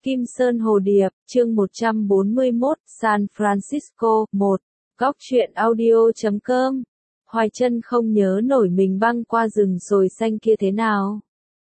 Kim Sơn Hồ Điệp, chương 141, San Francisco, 1. Góc truyện audio.com. Hoài Trân không nhớ nổi mình băng qua rừng sồi xanh kia thế nào.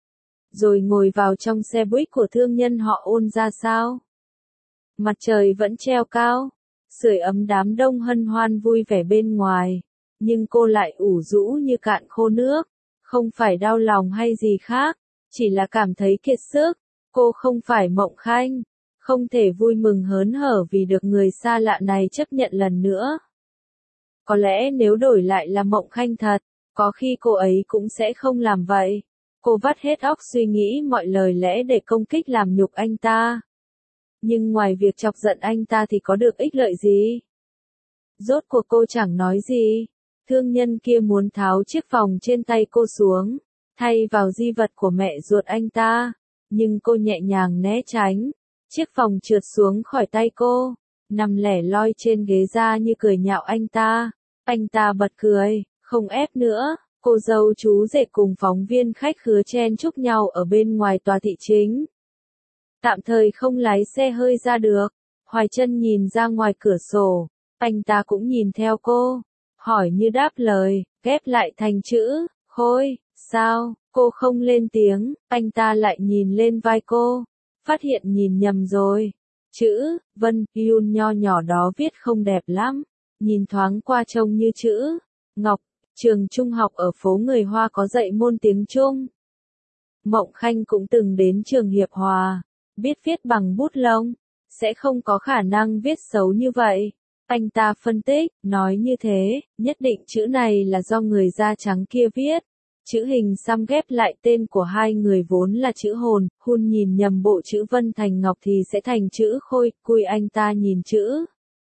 Rồi ngồi vào trong xe buýt của thương nhân họ Ôn ra sao. Mặt trời vẫn treo cao, sưởi ấm đám đông hân hoan vui vẻ bên ngoài, nhưng cô lại ủ rũ như cạn khô nước, không phải đau lòng hay gì khác, chỉ là cảm thấy kiệt sức. Cô không phải Mộng Khanh, không thể vui mừng hớn hở vì được người xa lạ này chấp nhận lần nữa. Có lẽ nếu đổi lại là Mộng Khanh thật, có khi cô ấy cũng sẽ không làm vậy. Cô vắt hết óc suy nghĩ mọi lời lẽ để công kích làm nhục anh ta. Nhưng ngoài việc chọc giận anh ta thì có được ích lợi gì? Rốt cuộc cô chẳng nói gì. Thương nhân kia muốn tháo chiếc vòng trên tay cô xuống, thay vào di vật của mẹ ruột anh ta. Nhưng cô nhẹ nhàng né tránh, chiếc vòng trượt xuống khỏi tay cô, nằm lẻ loi trên ghế ra như cười nhạo anh ta. Anh ta bật cười, không ép nữa. Cô dâu chú rể cùng phóng viên khách khứa chen chúc nhau ở bên ngoài tòa thị chính. Tạm thời không lái xe hơi ra được. Hoài Trân nhìn ra ngoài cửa sổ, anh ta cũng nhìn theo cô, hỏi như đáp lời, ghép lại thành chữ, Khôi, sao? Cô không lên tiếng, anh ta lại nhìn lên vai cô, phát hiện nhìn nhầm rồi. Chữ, Vân, Yun nho nhỏ đó viết không đẹp lắm, nhìn thoáng qua trông như chữ, Ngọc, trường trung học ở phố người Hoa có dạy môn tiếng Trung. Mộng Khanh cũng từng đến trường Hiệp Hòa, biết viết bằng bút lông, sẽ không có khả năng viết xấu như vậy. Anh ta phân tích, nói như thế, nhất định chữ này là do người da trắng kia viết. Chữ hình xăm ghép lại tên của hai người vốn là chữ Hồn, Hun nhìn nhầm bộ chữ Vân thành Ngọc thì sẽ thành chữ Khôi, Cui anh ta nhìn chữ.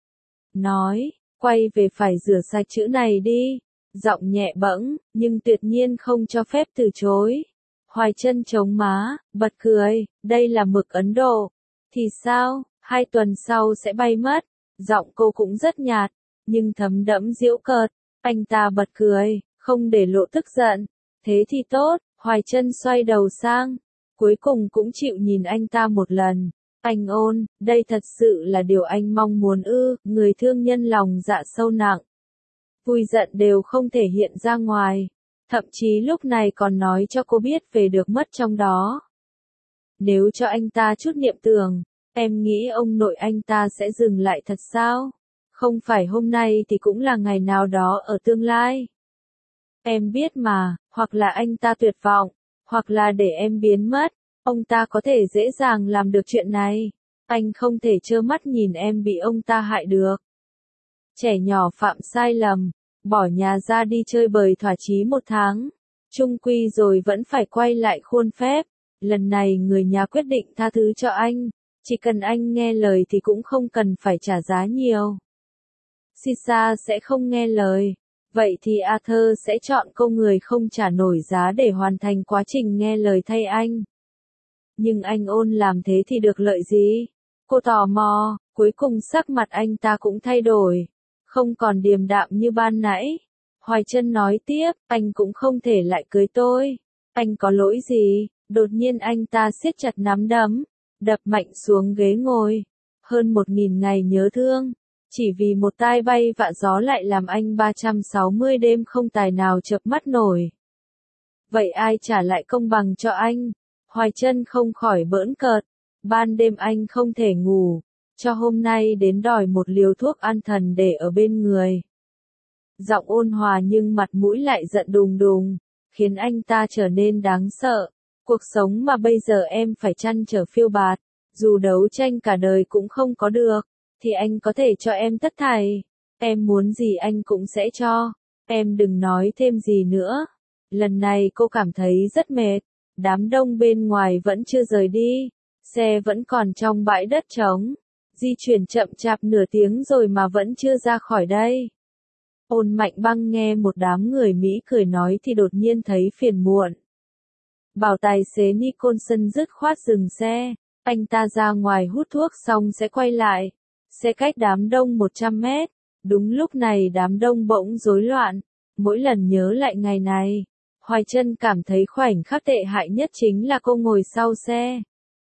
Nói, quay về phải rửa sạch chữ này đi, giọng nhẹ bẫng, nhưng tuyệt nhiên không cho phép từ chối. Hoài Trân chống má, bật cười, đây là mực Ấn Độ. Thì sao, 2 tuần sau sẽ bay mất. Giọng cô cũng rất nhạt, nhưng thấm đẫm giễu cợt. Anh ta bật cười, không để lộ tức giận. Thế thì tốt, Hoài Trân xoay đầu sang, cuối cùng cũng chịu nhìn anh ta một lần. Anh Ôn, đây thật sự là điều anh mong muốn ư? Người thương nhân lòng dạ sâu nặng, vui giận đều không thể hiện ra ngoài, thậm chí lúc này còn nói cho cô biết về được mất trong đó. Nếu cho anh ta chút niệm tưởng, em nghĩ ông nội anh ta sẽ dừng lại thật sao? Không phải hôm nay thì cũng là ngày nào đó ở tương lai. Em biết mà, hoặc là anh ta tuyệt vọng, hoặc là để em biến mất, ông ta có thể dễ dàng làm được chuyện này. Anh không thể trơ mắt nhìn em bị ông ta hại được. Trẻ nhỏ phạm sai lầm, bỏ nhà ra đi chơi bời thỏa chí 1 tháng, chung quy rồi vẫn phải quay lại khuôn phép. Lần này người nhà quyết định tha thứ cho anh, chỉ cần anh nghe lời thì cũng không cần phải trả giá nhiều. Sisa sẽ không nghe lời. Vậy thì Arthur sẽ chọn cô người không trả nổi giá để hoàn thành quá trình nghe lời thay anh. Nhưng anh Ôn làm thế thì được lợi gì? Cô tò mò, cuối cùng sắc mặt anh ta cũng thay đổi, không còn điềm đạm như ban nãy. Hoài Trân nói tiếp, anh cũng không thể lại cưới tôi. Anh có lỗi gì? Đột nhiên anh ta siết chặt nắm đấm, đập mạnh xuống ghế ngồi. Hơn 1000 ngày nhớ thương. Chỉ vì một tai bay vạ gió lại làm anh 360 đêm không tài nào chợp mắt nổi. Vậy ai trả lại công bằng cho anh? Hoài Trân không khỏi bỡn cợt. Ban đêm anh không thể ngủ, cho hôm nay đến đòi một liều thuốc an thần để ở bên người. Giọng ôn hòa nhưng mặt mũi lại giận đùng đùng, khiến anh ta trở nên đáng sợ. Cuộc sống mà bây giờ em phải trăn trở phiêu bạt, dù đấu tranh cả đời cũng không có được. Thì anh có thể cho em tất thảy. Em muốn gì anh cũng sẽ cho. Em đừng nói thêm gì nữa. Lần này cô cảm thấy rất mệt. Đám đông bên ngoài vẫn chưa rời đi. Xe vẫn còn trong bãi đất trống. Di chuyển chậm chạp nửa tiếng rồi mà vẫn chưa ra khỏi đây. Ôn Mạnh Băng nghe một đám người Mỹ cười nói thì đột nhiên thấy phiền muộn. Bảo tài xế Nicholson dứt khoát dừng xe. Anh ta ra ngoài hút thuốc xong sẽ quay lại. Xe cách đám đông 100 mét. Đúng lúc này đám đông bỗng rối loạn. Mỗi lần nhớ lại ngày này, Hoài Trân cảm thấy khoảnh khắc tệ hại nhất chính là cô ngồi sau xe.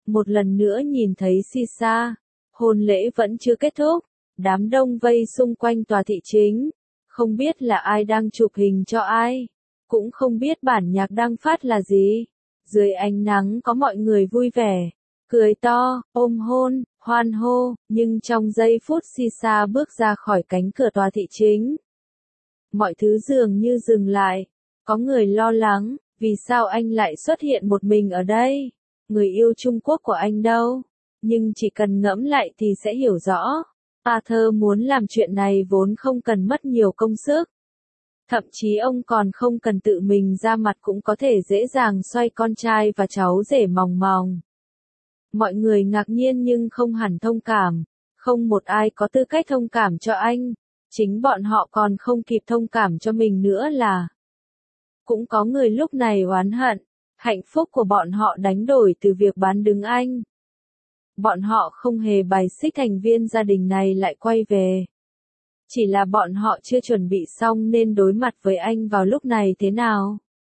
Một lần nữa nhìn thấy Sisa. Hôn lễ vẫn chưa kết thúc. Đám đông vây xung quanh tòa thị chính. Không biết là ai đang chụp hình cho ai. Cũng không biết bản nhạc đang phát là gì. Dưới ánh nắng có mọi người vui vẻ. Cười to, ôm hôn, hoan hô. Nhưng trong giây phút Sisa bước ra khỏi cánh cửa tòa thị chính. Mọi thứ dường như dừng lại. Có người lo lắng. Vì sao anh lại xuất hiện một mình ở đây? Người yêu Trung Quốc của anh đâu? Nhưng chỉ cần ngẫm lại thì sẽ hiểu rõ. Arthur muốn làm chuyện này vốn không cần mất nhiều công sức. Thậm chí ông còn không cần tự mình ra mặt cũng có thể dễ dàng xoay con trai và cháu rể mòng mòng. Mọi người ngạc nhiên nhưng không hẳn thông cảm. Không một ai có tư cách thông cảm cho anh. Chính bọn họ còn không kịp thông cảm cho mình nữa là. Cũng có người lúc này oán hận. Hạnh phúc của bọn họ đánh đổi từ việc bán đứng anh. Bọn họ không hề bài xích thành viên gia đình này lại quay về. Chỉ là bọn họ chưa chuẩn bị xong nên đối mặt với anh vào lúc này thế nào.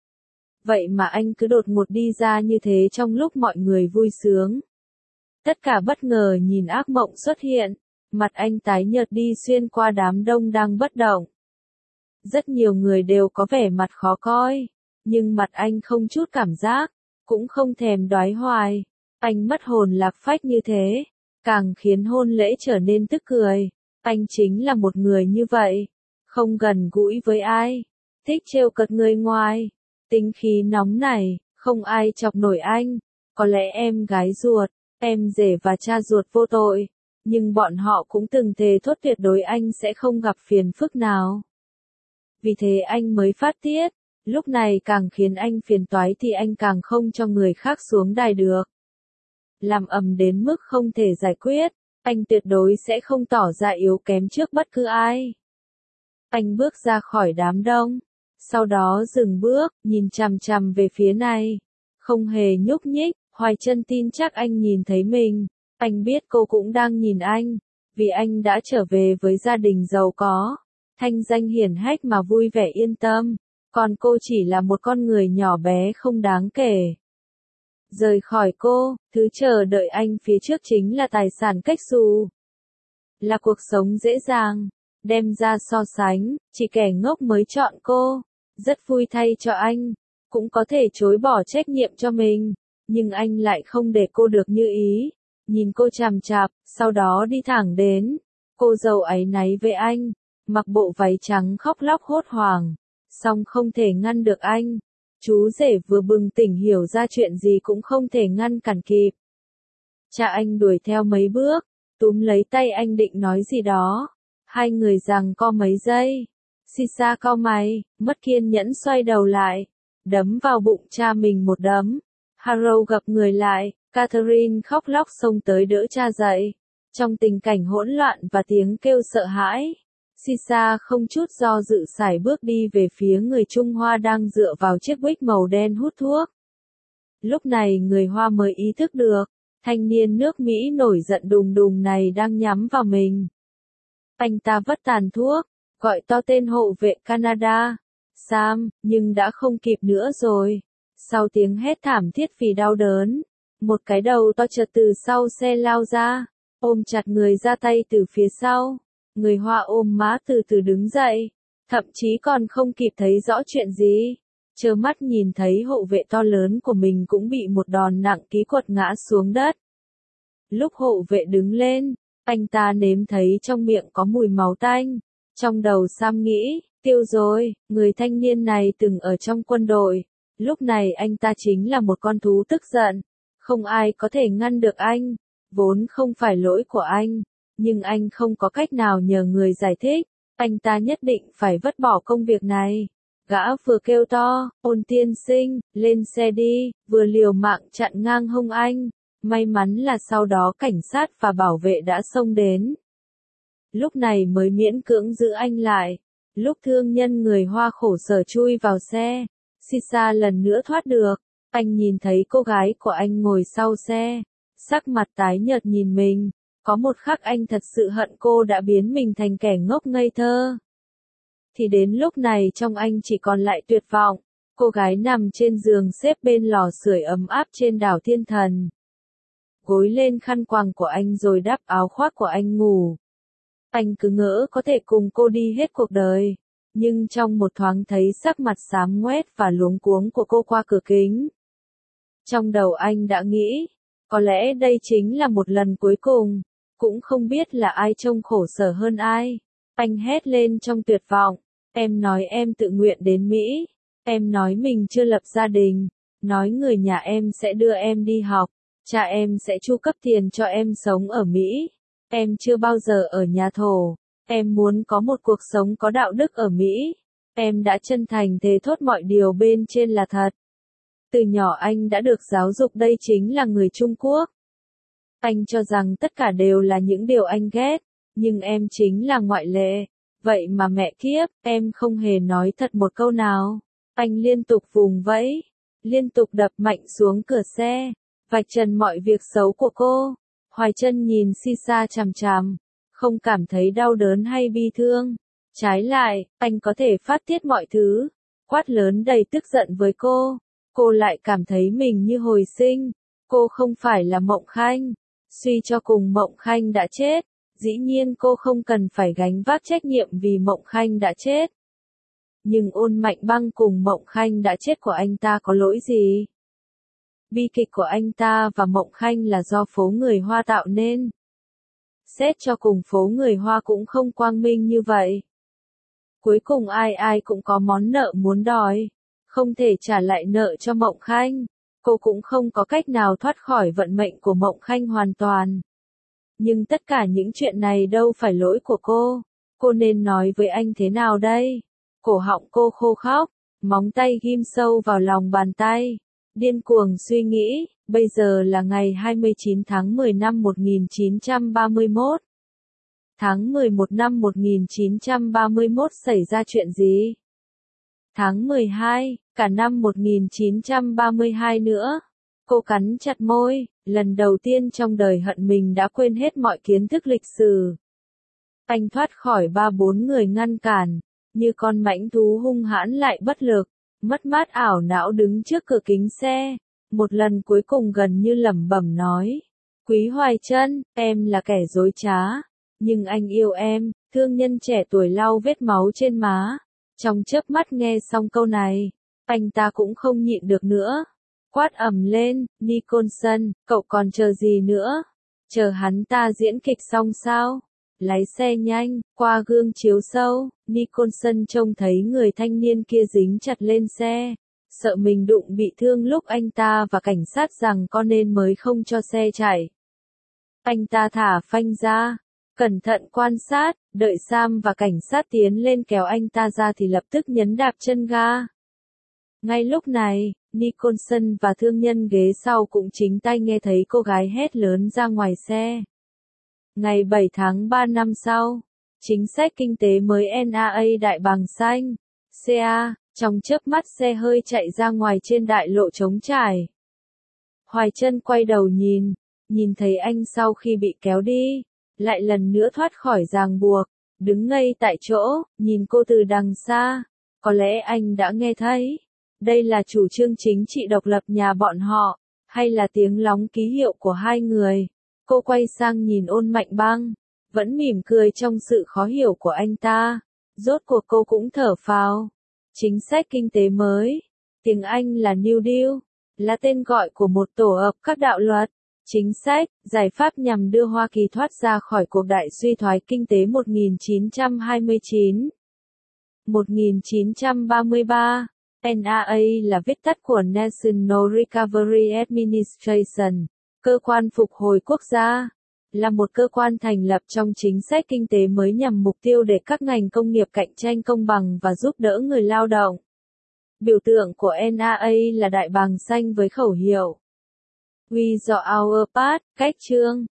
Vậy mà anh cứ đột ngột đi ra như thế trong lúc mọi người vui sướng. Tất cả bất ngờ nhìn ác mộng xuất hiện. Mặt anh tái nhợt đi xuyên qua đám đông đang bất động. Rất nhiều người đều có vẻ mặt khó coi. Nhưng mặt anh không chút cảm giác. Cũng không thèm đoái hoài. Anh mất hồn lạc phách như thế. Càng khiến hôn lễ trở nên tức cười. Anh chính là một người như vậy. Không gần gũi với ai. Thích trêu cợt người ngoài. Tính khí nóng này. Không ai chọc nổi anh. Có lẽ em gái ruột, em rể và cha ruột vô tội. Nhưng bọn họ cũng từng thề thốt tuyệt đối anh sẽ không gặp phiền phức nào. Vì thế anh mới phát tiết. Lúc này càng khiến anh phiền toái thì anh càng không cho người khác xuống đài được. Làm ầm đến mức không thể giải quyết, anh tuyệt đối sẽ không tỏ ra yếu kém trước bất cứ ai. Anh bước ra khỏi đám đông, sau đó dừng bước, nhìn chằm chằm về phía này. Không hề nhúc nhích, Hoài Chân tin chắc anh nhìn thấy mình. Anh biết cô cũng đang nhìn anh, vì anh đã trở về với gia đình giàu có, thanh danh hiển hách mà vui vẻ yên tâm. Còn cô chỉ là một con người nhỏ bé không đáng kể. Rời khỏi cô, thứ chờ đợi anh phía trước chính là tài sản cách xù. Là cuộc sống dễ dàng. Đem ra so sánh, chỉ kẻ ngốc mới chọn cô. Rất vui thay cho anh. Cũng có thể chối bỏ trách nhiệm cho mình. Nhưng anh lại không để cô được như ý. Nhìn cô chằm chằm, sau đó đi thẳng đến. Cô dâu áy náy với anh. Mặc bộ váy trắng khóc lóc hốt hoảng. Song không thể ngăn được anh. Chú rể vừa bừng tỉnh hiểu ra chuyện gì cũng không thể ngăn cản kịp. Cha anh đuổi theo mấy bước, túm lấy tay anh định nói gì đó. Hai người giằng co mấy giây. Sisa cau mày, mất kiên nhẫn xoay đầu lại, đấm vào bụng cha mình một đấm. Harrow gặp người lại, Catherine khóc lóc xông tới đỡ cha dậy. Trong tình cảnh hỗn loạn và tiếng kêu sợ hãi, Sisa không chút do dự sải bước đi về phía người Trung Hoa đang dựa vào chiếc bích màu đen hút thuốc. Lúc này người Hoa mới ý thức được, thanh niên nước Mỹ nổi giận đùng đùng này đang nhắm vào mình. Anh ta vất tàn thuốc, gọi to tên hộ vệ Canada, Sam, nhưng đã không kịp nữa rồi. Sau tiếng hét thảm thiết vì đau đớn, một cái đầu to chợt từ sau xe lao ra, ôm chặt người ra tay từ phía sau. Người Hoa ôm má từ từ đứng dậy, thậm chí còn không kịp thấy rõ chuyện gì. Trơ mắt nhìn thấy hộ vệ to lớn của mình cũng bị một đòn nặng ký quật ngã xuống đất. Lúc hộ vệ đứng lên, anh ta nếm thấy trong miệng có mùi máu tanh. Trong đầu Sam nghĩ, tiêu rồi, người thanh niên này từng ở trong quân đội. Lúc này anh ta chính là một con thú tức giận. Không ai có thể ngăn được anh. Vốn không phải lỗi của anh. Nhưng anh không có cách nào nhờ người giải thích. Anh ta nhất định phải vứt bỏ công việc này. Gã vừa kêu to, Ôn tiên sinh, lên xe đi, vừa liều mạng chặn ngang hông anh. May mắn là sau đó cảnh sát và bảo vệ đã xông đến. Lúc này mới miễn cưỡng giữ anh lại. Lúc thương nhân người Hoa khổ sở chui vào xe, Sisa lần nữa thoát được. Anh nhìn thấy cô gái của anh ngồi sau xe, sắc mặt tái nhợt nhìn mình. Có một khắc anh thật sự hận cô đã biến mình thành kẻ ngốc ngây thơ. Thì đến lúc này trong anh chỉ còn lại tuyệt vọng. Cô gái nằm trên giường xếp bên lò sưởi ấm áp trên đảo Thiên Thần. gối lên khăn quàng của anh rồi đắp áo khoác của anh ngủ. Anh cứ ngỡ có thể cùng cô đi hết cuộc đời, nhưng trong một thoáng thấy sắc mặt xám ngoét và luống cuống của cô qua cửa kính. Trong đầu anh đã nghĩ, có lẽ đây chính là một lần cuối cùng, cũng không biết là ai trông khổ sở hơn ai. Anh hét lên trong tuyệt vọng, em nói em tự nguyện đến Mỹ, em nói mình chưa lập gia đình, nói người nhà em sẽ đưa em đi học, cha em sẽ chu cấp tiền cho em sống ở Mỹ. Em chưa bao giờ ở nhà thổ, em muốn có một cuộc sống có đạo đức ở Mỹ. Em đã chân thành thề thốt mọi điều bên trên là thật. Từ nhỏ anh đã được giáo dục đây chính là người Trung Quốc. Anh cho rằng tất cả đều là những điều anh ghét, nhưng em chính là ngoại lệ. Vậy mà mẹ kiếp, em không hề nói thật một câu nào. Anh liên tục vùng vẫy, liên tục đập mạnh xuống cửa xe, vạch trần mọi việc xấu của cô. Hoài Trân nhìn Sisa chằm chằm, không cảm thấy đau đớn hay bi thương. Trái lại, anh có thể phát tiết mọi thứ, quát lớn đầy tức giận với cô. Cô lại cảm thấy mình như hồi sinh. Cô không phải là Mộng Khanh. Suy cho cùng Mộng Khanh đã chết. Dĩ nhiên cô không cần phải gánh vác trách nhiệm vì Mộng Khanh đã chết. Nhưng Ôn Mạnh Băng cùng Mộng Khanh đã chết của anh ta có lỗi gì? Bi kịch của anh ta và Mộng Khanh là do phố người Hoa tạo nên. Xét cho cùng phố người Hoa cũng không quang minh như vậy. Cuối cùng ai ai cũng có món nợ muốn đòi. Không thể trả lại nợ cho Mộng Khanh. Cô cũng không có cách nào thoát khỏi vận mệnh của Mộng Khanh hoàn toàn. Nhưng tất cả những chuyện này đâu phải lỗi của cô. Cô nên nói với anh thế nào đây? Cổ họng cô khô khóc, móng tay ghim sâu vào lòng bàn tay. Điên cuồng suy nghĩ, bây giờ là ngày 29 tháng 10 năm 1931. Tháng 11 năm 1931 xảy ra chuyện gì? Tháng 12, cả năm 1932 nữa. Cô cắn chặt môi, lần đầu tiên trong đời hận mình đã quên hết mọi kiến thức lịch sử. Anh thoát khỏi 3-4 người ngăn cản, như con mãnh thú hung hãn lại bất lực, mất mát ảo não đứng trước cửa kính xe. Một lần cuối cùng gần như lẩm bẩm nói, Quý Hoài Trân, em là kẻ dối trá, nhưng anh yêu em. Thương nhân trẻ tuổi lau vết máu trên má. Trong chớp mắt nghe xong câu này, anh ta cũng không nhịn được nữa. Quát ầm lên, Nicholson, cậu còn chờ gì nữa? Chờ hắn ta diễn kịch xong sao? Lái xe nhanh, qua gương chiếu sâu, Nicholson trông thấy người thanh niên kia dính chặt lên xe. Sợ mình đụng bị thương lúc anh ta và cảnh sát rằng có nên mới không cho xe chạy. Anh ta thả phanh ra, cẩn thận quan sát, đợi Sam và cảnh sát tiến lên kéo anh ta ra thì lập tức nhấn đạp chân ga. Ngay lúc này, Nicholson và thương nhân ghế sau cũng chính tai nghe thấy cô gái hét lớn ra ngoài xe. Ngày 7 tháng 3 năm sau, chính sách kinh tế mới NAA đại bàng xanh, CA, trong chớp mắt xe hơi chạy ra ngoài trên đại lộ trống trải. Hoài Trân quay đầu nhìn thấy anh sau khi bị kéo đi, lại lần nữa thoát khỏi ràng buộc, đứng ngây tại chỗ, nhìn cô từ đằng xa. Có lẽ anh đã nghe thấy. Đây là chủ trương chính trị độc lập nhà bọn họ, hay là tiếng lóng ký hiệu của hai người? Cô quay sang nhìn Ôn Mạnh Băng, vẫn mỉm cười trong sự khó hiểu của anh ta. Rốt cuộc cô cũng thở phào. Chính sách kinh tế mới, tiếng Anh là New Deal, là tên gọi của một tổ hợp các đạo luật, chính sách, giải pháp nhằm đưa Hoa Kỳ thoát ra khỏi cuộc đại suy thoái kinh tế 1929. 1933. NAA là viết tắt của National Recovery Administration, cơ quan phục hồi quốc gia, là một cơ quan thành lập trong chính sách kinh tế mới nhằm mục tiêu để các ngành công nghiệp cạnh tranh công bằng và giúp đỡ người lao động. Biểu tượng của NAA là đại bàng xanh với khẩu hiệu We do our part, cách chương.